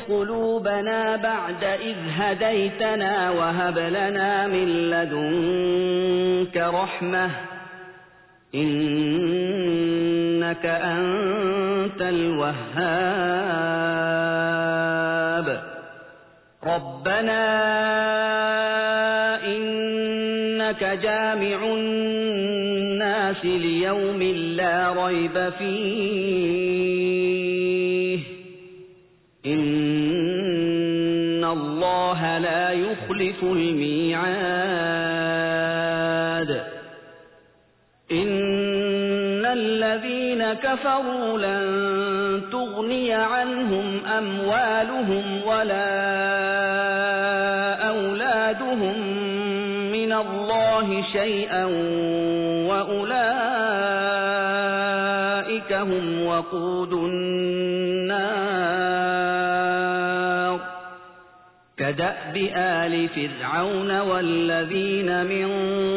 قلوبنا بعد إذ هديتنا وهب لنا من لدنك رحمة إنك أنت الوهاب ربنا إنك جامع الناس ليوم لا ريب فيه إن الله لا يخلف الميعاد إن الذين كفروا لن تغني عنهم أموالهم ولا أولادهم من الله شيئا وأولئك هم وقود النار كدأب آل فرعون والذين من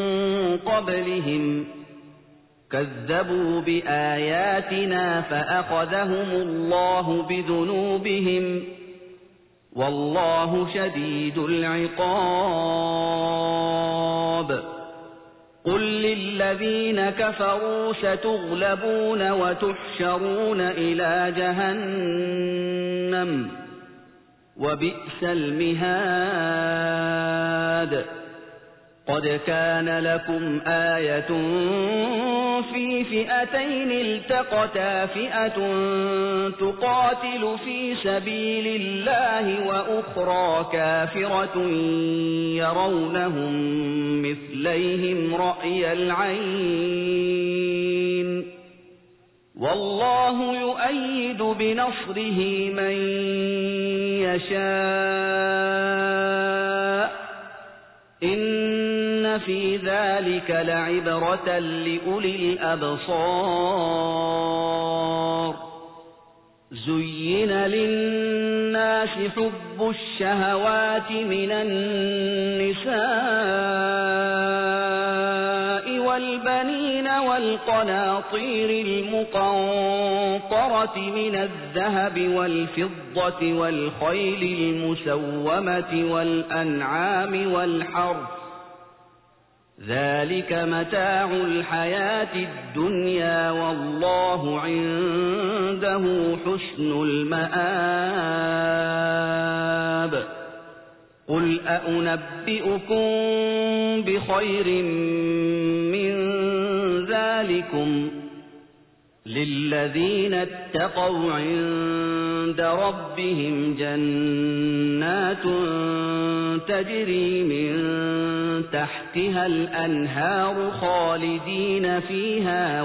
قبلهم كذبوا بآياتنا فأخذهم الله بذنوبهم والله شديد العقاب قل للذين كفروا ستغلبون وتحشرون إلى جهنم وبئس المهاد قد كان لكم آية في فئتين التقتا فئة تقاتل في سبيل الله وأخرى كافرة يرونهم مثليهم رأي العين والله يؤيد بنصره من يشاء إن في ذلك لعبرة لأولي الأبصار زين للناس حب الشهوات من النساء والبنين والقناطير المقنطرة من الذهب والفضة والخيل المسومة والأنعام والحرث ذلك متاع الحياة الدنيا والله عنده حسن المآب قل أأنبئكم بخير من ذلكم للذين اتقوا عند ربهم جنات تجري من تحتها الأنهار خالدين فيها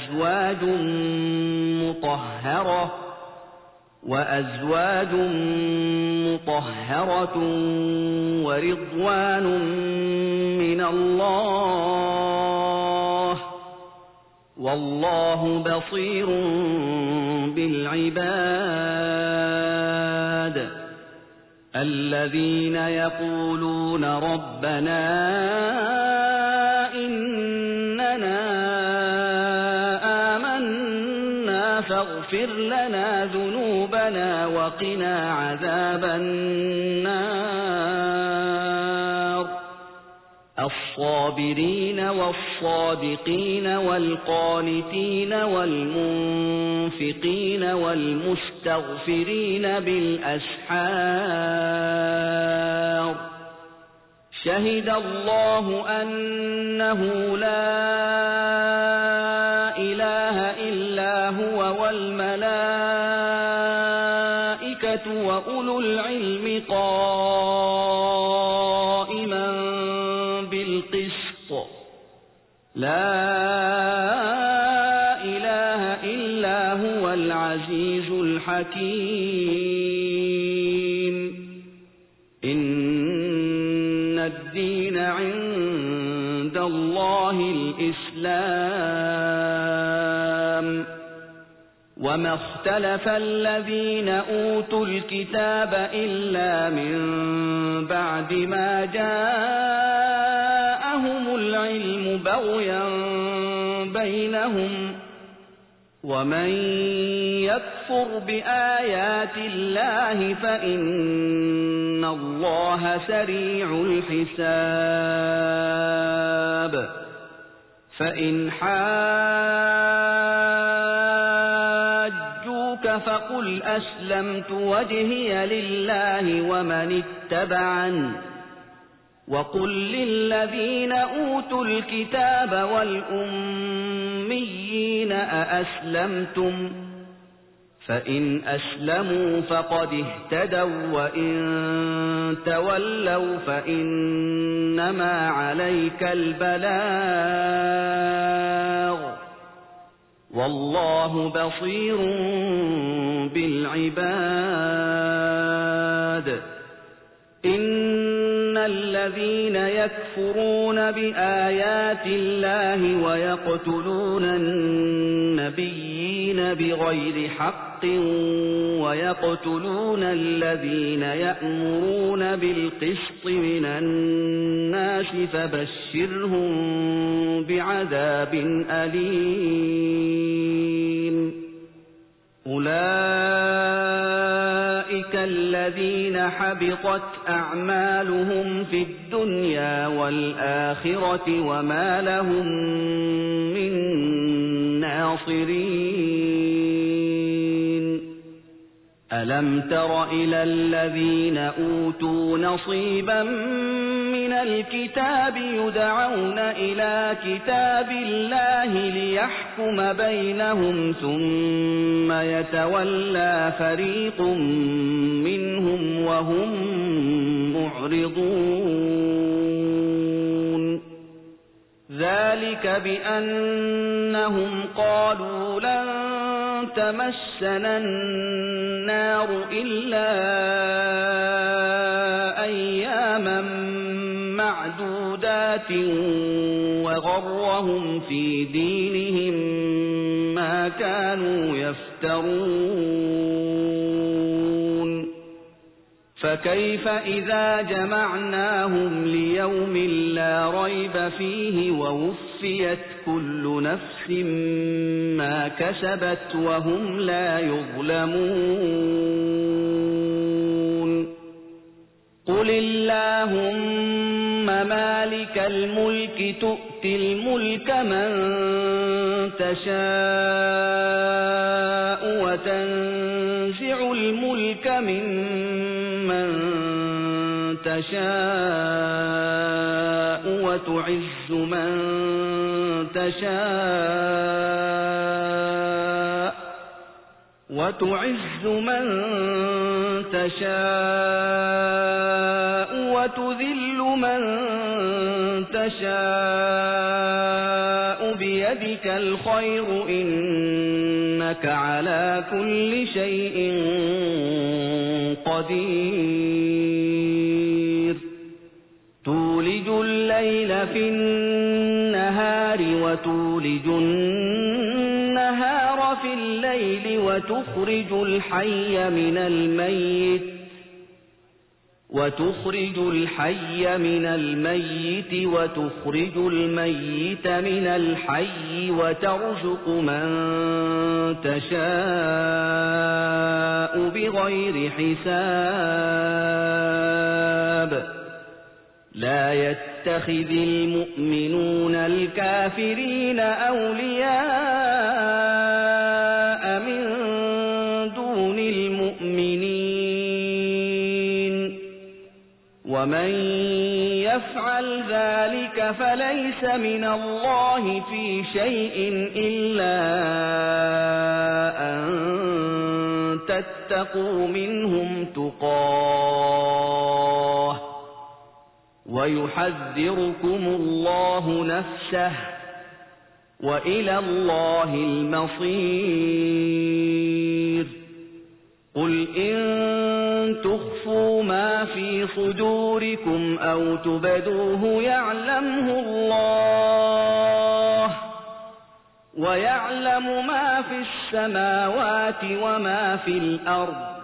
وأزواج مطهرة ورضوان من الله والله بصير بالعباد الذين يقولون ربنا إننا آمنا فاغفر لنا ذنوبنا وقنا عذاب النار الصابرين والصادقين والقانتين والمنفقين والمستغفرين بالأسحار شهد الله أنه لا إله إلا هو والملائكة وأولو العلم قائما بالقسط لا إله إلا هو العزيز الحكيم إن الدين عند الله الإسلام وما اختلف الذين أوتوا الكتاب إلا من بعد ما جاءهم العلم بغيا بينهم ومن يكفر بآيات الله فإن الله سريع الحساب فإن حاجوك فقل أسلمت وجهي لله ومن اتبعني وقل للذين أوتوا الكتاب والأميين أأسلمتم فإن أسلموا فقد اهتدوا وإن تولوا فإنما عليك البلاغ والله بصير بالعباد إن الذين يكفرون بآيات الله ويقتلون النبيين بغير حق ويقتلون الذين يأمرون بالقسط من الناس فبشرهم بعذاب أليم أولئك الذين حبطت أعمالهم في الدنيا والآخرة وما لهم من ناصرين ألم تر إلى الذين أوتوا نصيبا من الكتاب يدعون إلى كتاب الله ليحكم بينهم ثم يتولى فريق منهم وهم معرضون ذلك بأنهم قالوا لن تمسنا النار إلا أياما معدودات وغرهم في دينهم ما كانوا يفترون فكيف إذا جمعناهم ليوم لا ريب فيه ووفيت كل نفس ما كسبت وهم لا يظلمون قل اللهم مالك الملك تؤتي الملك من تشاء وتنزع الملك ممن تشاء وتعز من تشاء وتذل من تشاء بيدك الخير إنك على كل شيء قدير تولج الليل في النهار وتولج النهار في الليل وتخرج الحي من الميت وتخرج الميت من الحي وترزق من تشاء بغير حساب لا يتخذ المؤمنون الكافرين أولياء من دون المؤمنين ومن يفعل ذلك فليس من الله في شيء إلا أن تتقوا منهم تقاه ويحذركم الله نفسه وإلى الله المصير قل إن تخفوا ما في صدوركم أو تبدوه يعلمه الله ويعلم ما في السماوات وما في الأرض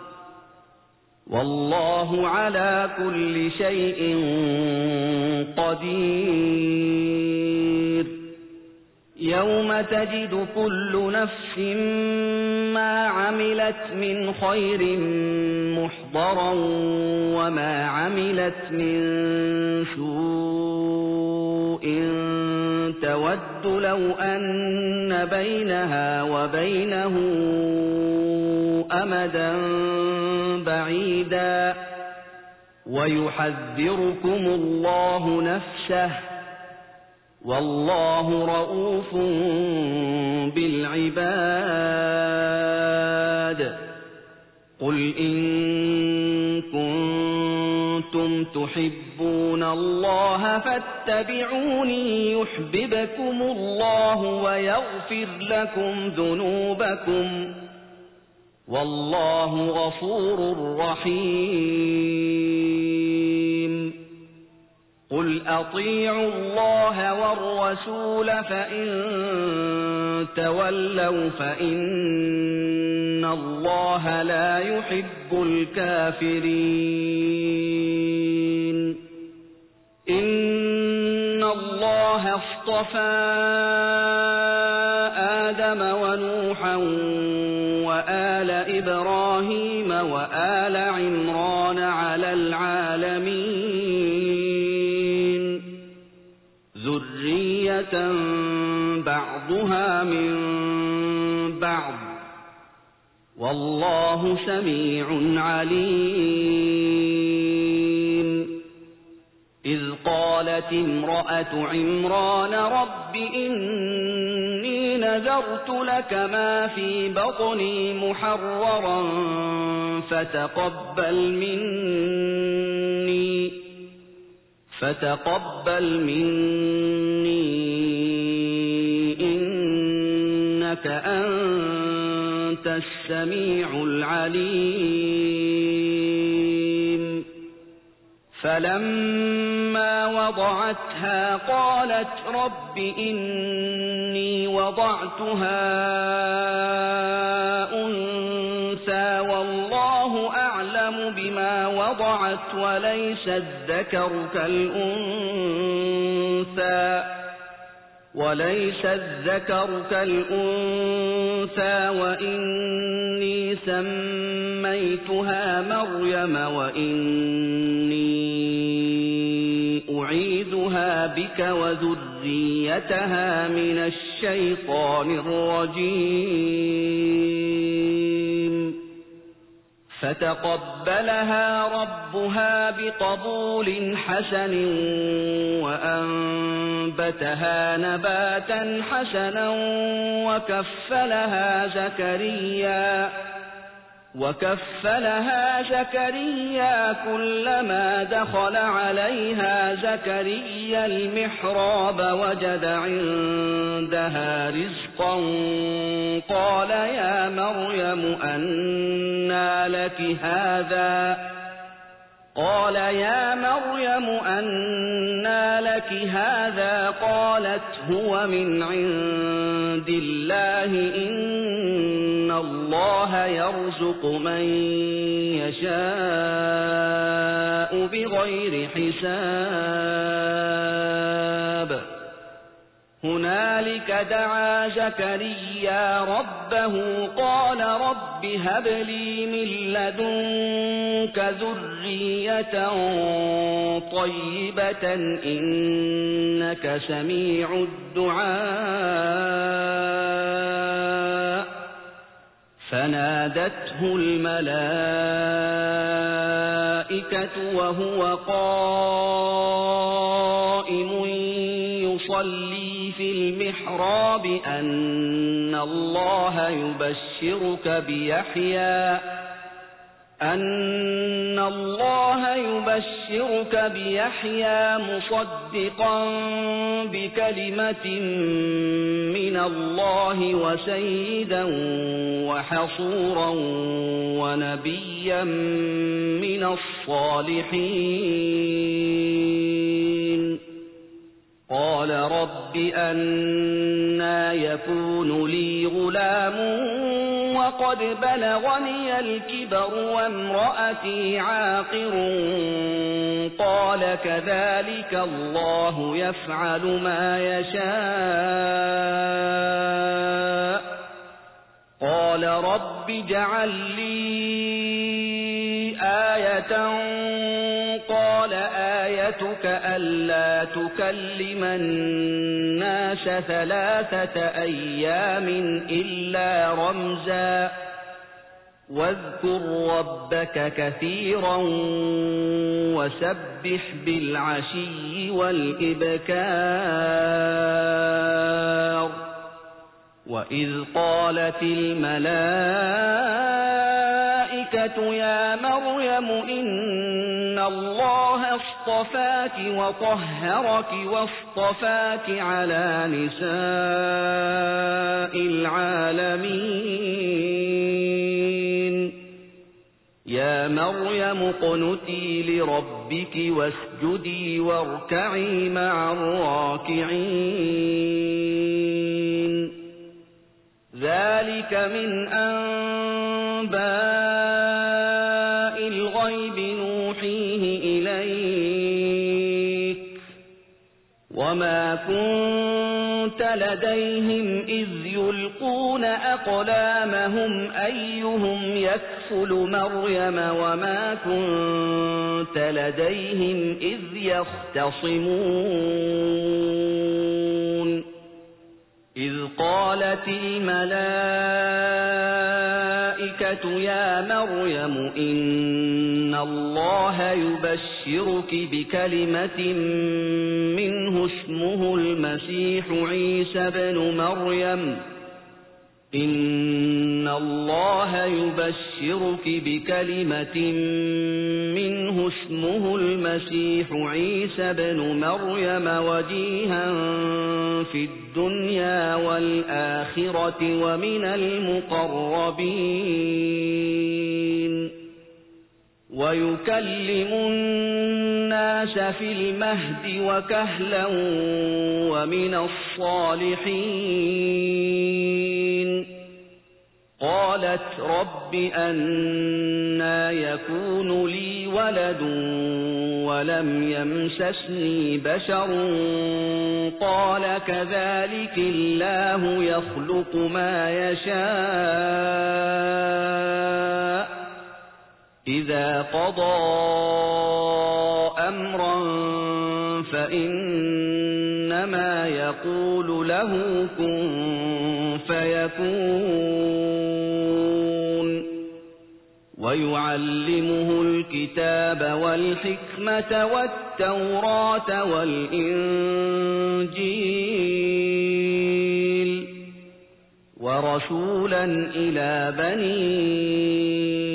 والله على كل شيء قدير يوم تجد كل نفس ما عملت من خير محضرا وما عملت من سوء تود لو أن بينها وبينه أمدا بعيدا ويحذركم الله نفسه والله رؤوف بالعباد قل إن كنتم تحبون الله فاتبعوني يحببكم الله ويغفر لكم ذنوبكم والله غفور رحيم قل أطيعوا الله والرسول فإن تولوا فإن الله لا يحب الكافرين إن الله اصطفى آدم ونوحا وآل إبراهيم وآل عمران على العالمين ذرية بعضها من بعض والله سميع عليم إذ قالت امرأة عمران رب إني نذرت لك ما في بطني محررا فتقبل مني إنك أنت السميع العليم فلما وضعتها قالت رب إني وضعتها أنثى والله أعلم بما وضعت وليس الذكر كالأنثى وإني سميتها مريم وإني أعيذها بك وذريتها من الشيطان الرجيم فتقبلها ربها بقبول حسن وأنبتها نباتا حسنا وكفلها زكريا كلما دخل عليها زكريا المحراب وجد عندها رزقا قال يا مريم أنى لك هذا قالت هو من عند الله إن الله يرزق من يشاء بغير حساب هنالك دعا زكريا ربه قال رب هب لي من لدنك ذرية طيبة إنك سميع الدعاء فنادته الملائكة وهو قائم يصلي في المحراب أن الله يبشرك بيحيى مصدقا بكلمة من الله وسيدا وحصورا ونبيا من الصالحين قال رب أنى يكون لي غلام وقد بلغني الكبر وامرأتي عاقر قال كذلك الله يفعل ما يشاء قال رب اجعل لي آية قال آيتك ألا تكلم الناس 3 أيام إلا رمزا واذكر ربك كثيرا وسبح بالعشي والإبكار وإذ قالت الملائكة يا مريم إن الله اصطفاك وطهرك واصطفاك على نساء العالمين يا مريم اقنتي لربك واسجدي واركعي مع الراكعين ذلك من أنباء الغيب نوحيه إليك وما كنت لديهم إذ يلقون أقلامهم أيهم يكفل مريم وما كنت لديهم إذ يختصمون إذ قالت الملائكة يا مريم إن الله يبشرك بكلمة منه اسمه المسيح عيسى بن مريم إن الله يبشرك بكلمة منه اسمه المسيح عيسى بن مريم وجيها في الدنيا والآخرة ومن المقربين ويكلم الناس في المهد وكهلا ومن الصالحين قالت رب أنى يكون لي ولد ولم يمسسني بشر قال كذلك الله يخلق ما يشاء إذا قضى أمرا فإنما يقول له كن فيكون ويعلمه الكتاب والحكمة والتوراة والإنجيل ورسولا إلى بني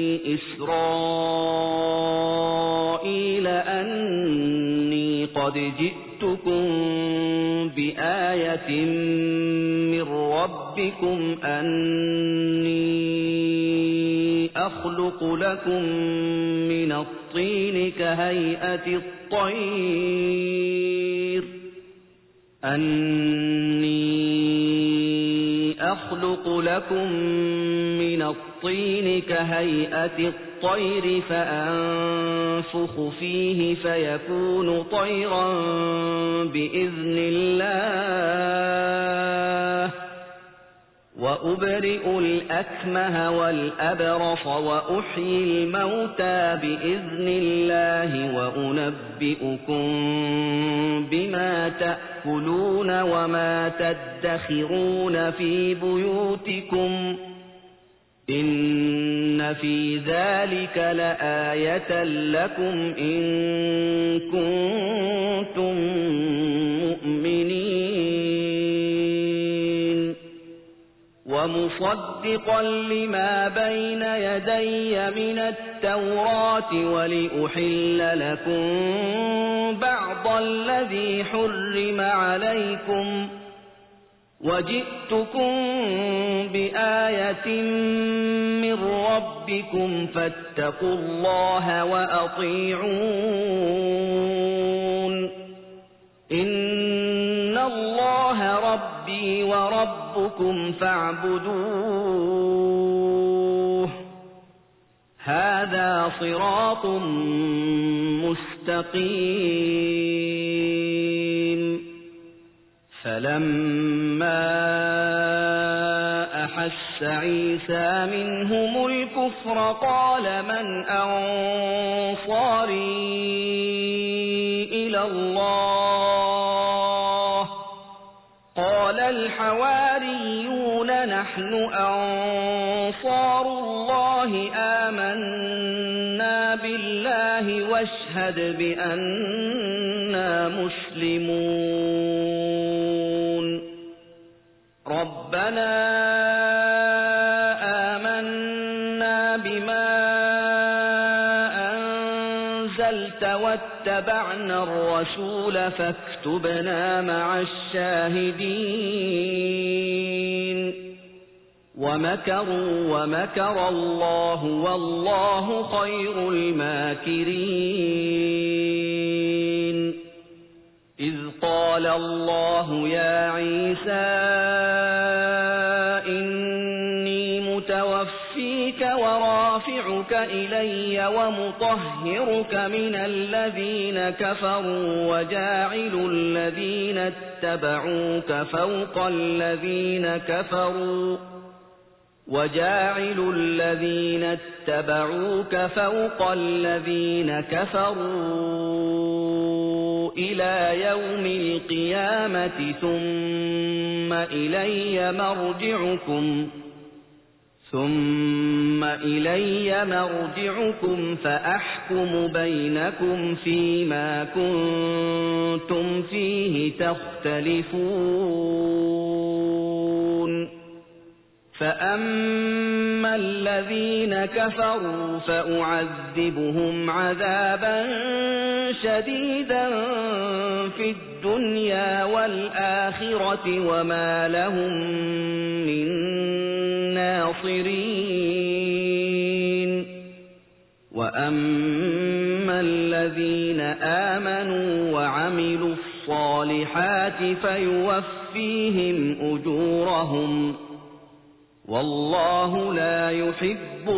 إسرائيل أني قد جئتكم بآية من ربكم أني أخلق لكم من الطين كهيئة الطير فأنفخ فيه فيكون طيرا بإذن الله وأبرئ الأكمه والأبرص وأحيي الموتى بإذن الله وأنبئكم بما تأكلون وما تدخرون في بيوتكم إن في ذلك لآية لكم إن كنتم مؤمنين ومصدقا لما بين يدي من التوراة ولأحل لكم بعض الذي حرم عليكم وجئتكم بآية من ربكم فاتقوا الله وأطيعون إن الله ربي وربكم فاعبدون هذا صراط مستقيم فلما أحس عيسى منهم الكفر قال من أنصاري إلى الله قال الحواريون نحن أنصار الله آمنا بالله واشهد بأننا مسلمون ربنا آمنا بما أنزلت واتبعنا الرسول فاكتبنا مع الشاهدين ومكروا ومكر الله والله خير الماكرين إذ قال الله يا عيسى إني متوفيك ورافعك إلي ومطهرك من الذين كفروا وجاعل الذين اتبعوك فوق الذين كفروا إلى يوم القيامة ثم إلي مرجعكم فأحكم بينكم فيما كنتم فيه تختلفون فأما الذين كفروا فأعذبهم عذابا شديدا في الدنيا والآخرة وما لهم من ناصرين وأما الذين آمنوا وعملوا الصالحات فيوفيهم أجورهم والله لا يحب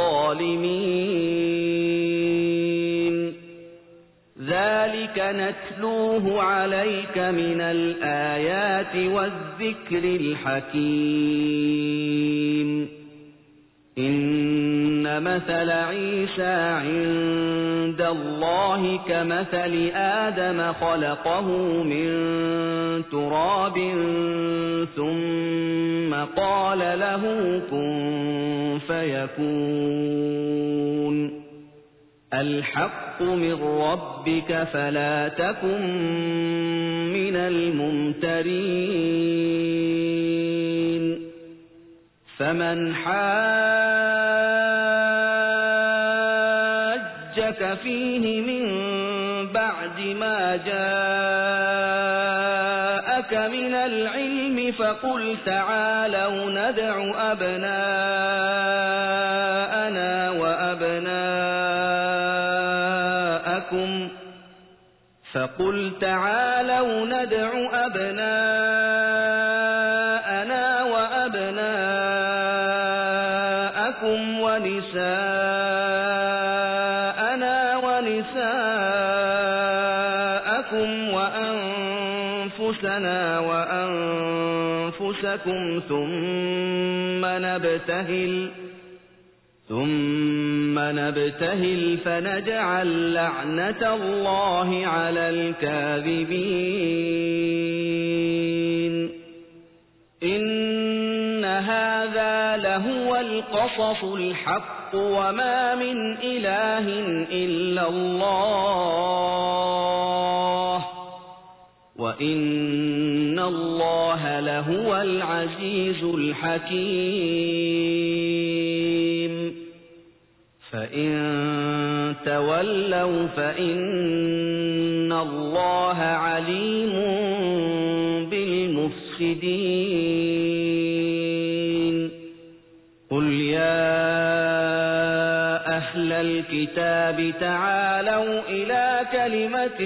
الظالمين ذلك نتلوه عليك من الآيات والذكر الحكيم إن مثل عيسى عند الله كمثل آدم خلقه من تراب ثم قال له كن فيكون الحق من ربك فلا تكن من الممترين فمن حاجك فيه من بعد ما جاءك من العلم فقل تعالوا ندع أبناءنا وأبناءكم ونساءنا ونساءكم وأنفسنا وأنفسكم ثم نبتهل فنجعل لعنة الله على الكاذبين إن هذا لهو القصص الحق وما من إله إلا الله وإن الله لهو العزيز الحكيم فإن تولوا فإن الله عليم بالمفسدين قل يا أهل الكتاب تعالوا إلى كلمة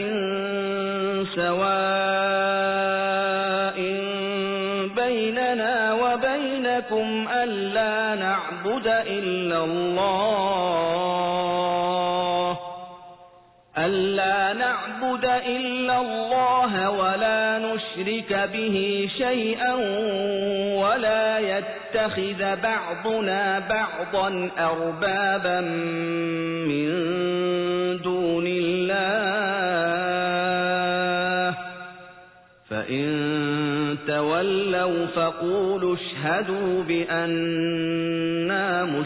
سواء بيننا وبينكم ألا نعبد إلا الله ولا نشرك به شيئا ولا يتخذ بعضنا بعضا أربابا من دون الله فإن تولوا فقولوا اشهدوا بأننا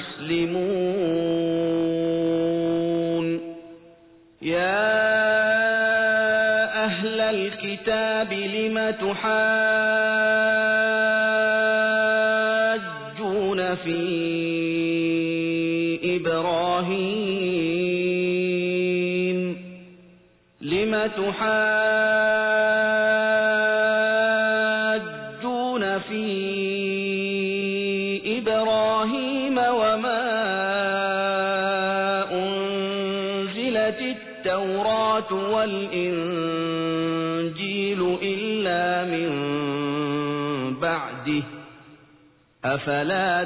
مسلمون. يا أهل الكتاب لم تحاجون في إبراهيم وما أنزلت التوراة والإنجيل إلا من بعده أفلا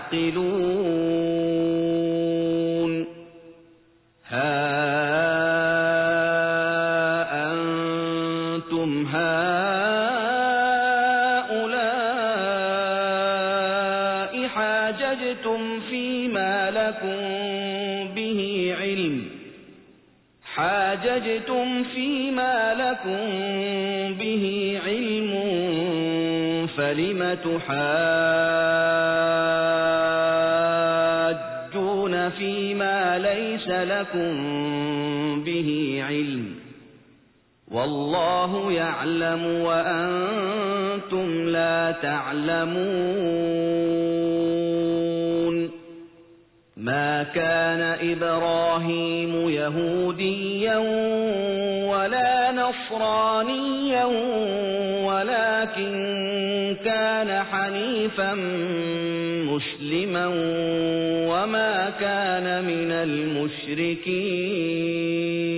تعقلون. ها أنتم هؤلاء حاججتم فيما لكم به علم فلم تحاجون فيما ليس لكم به علم والله يعلم وأنتم لا تعلمون. ما كان إبراهيم يهوديا ولا نصرانيا ولكن كان حنيفا مسلما وما كان من المشركين.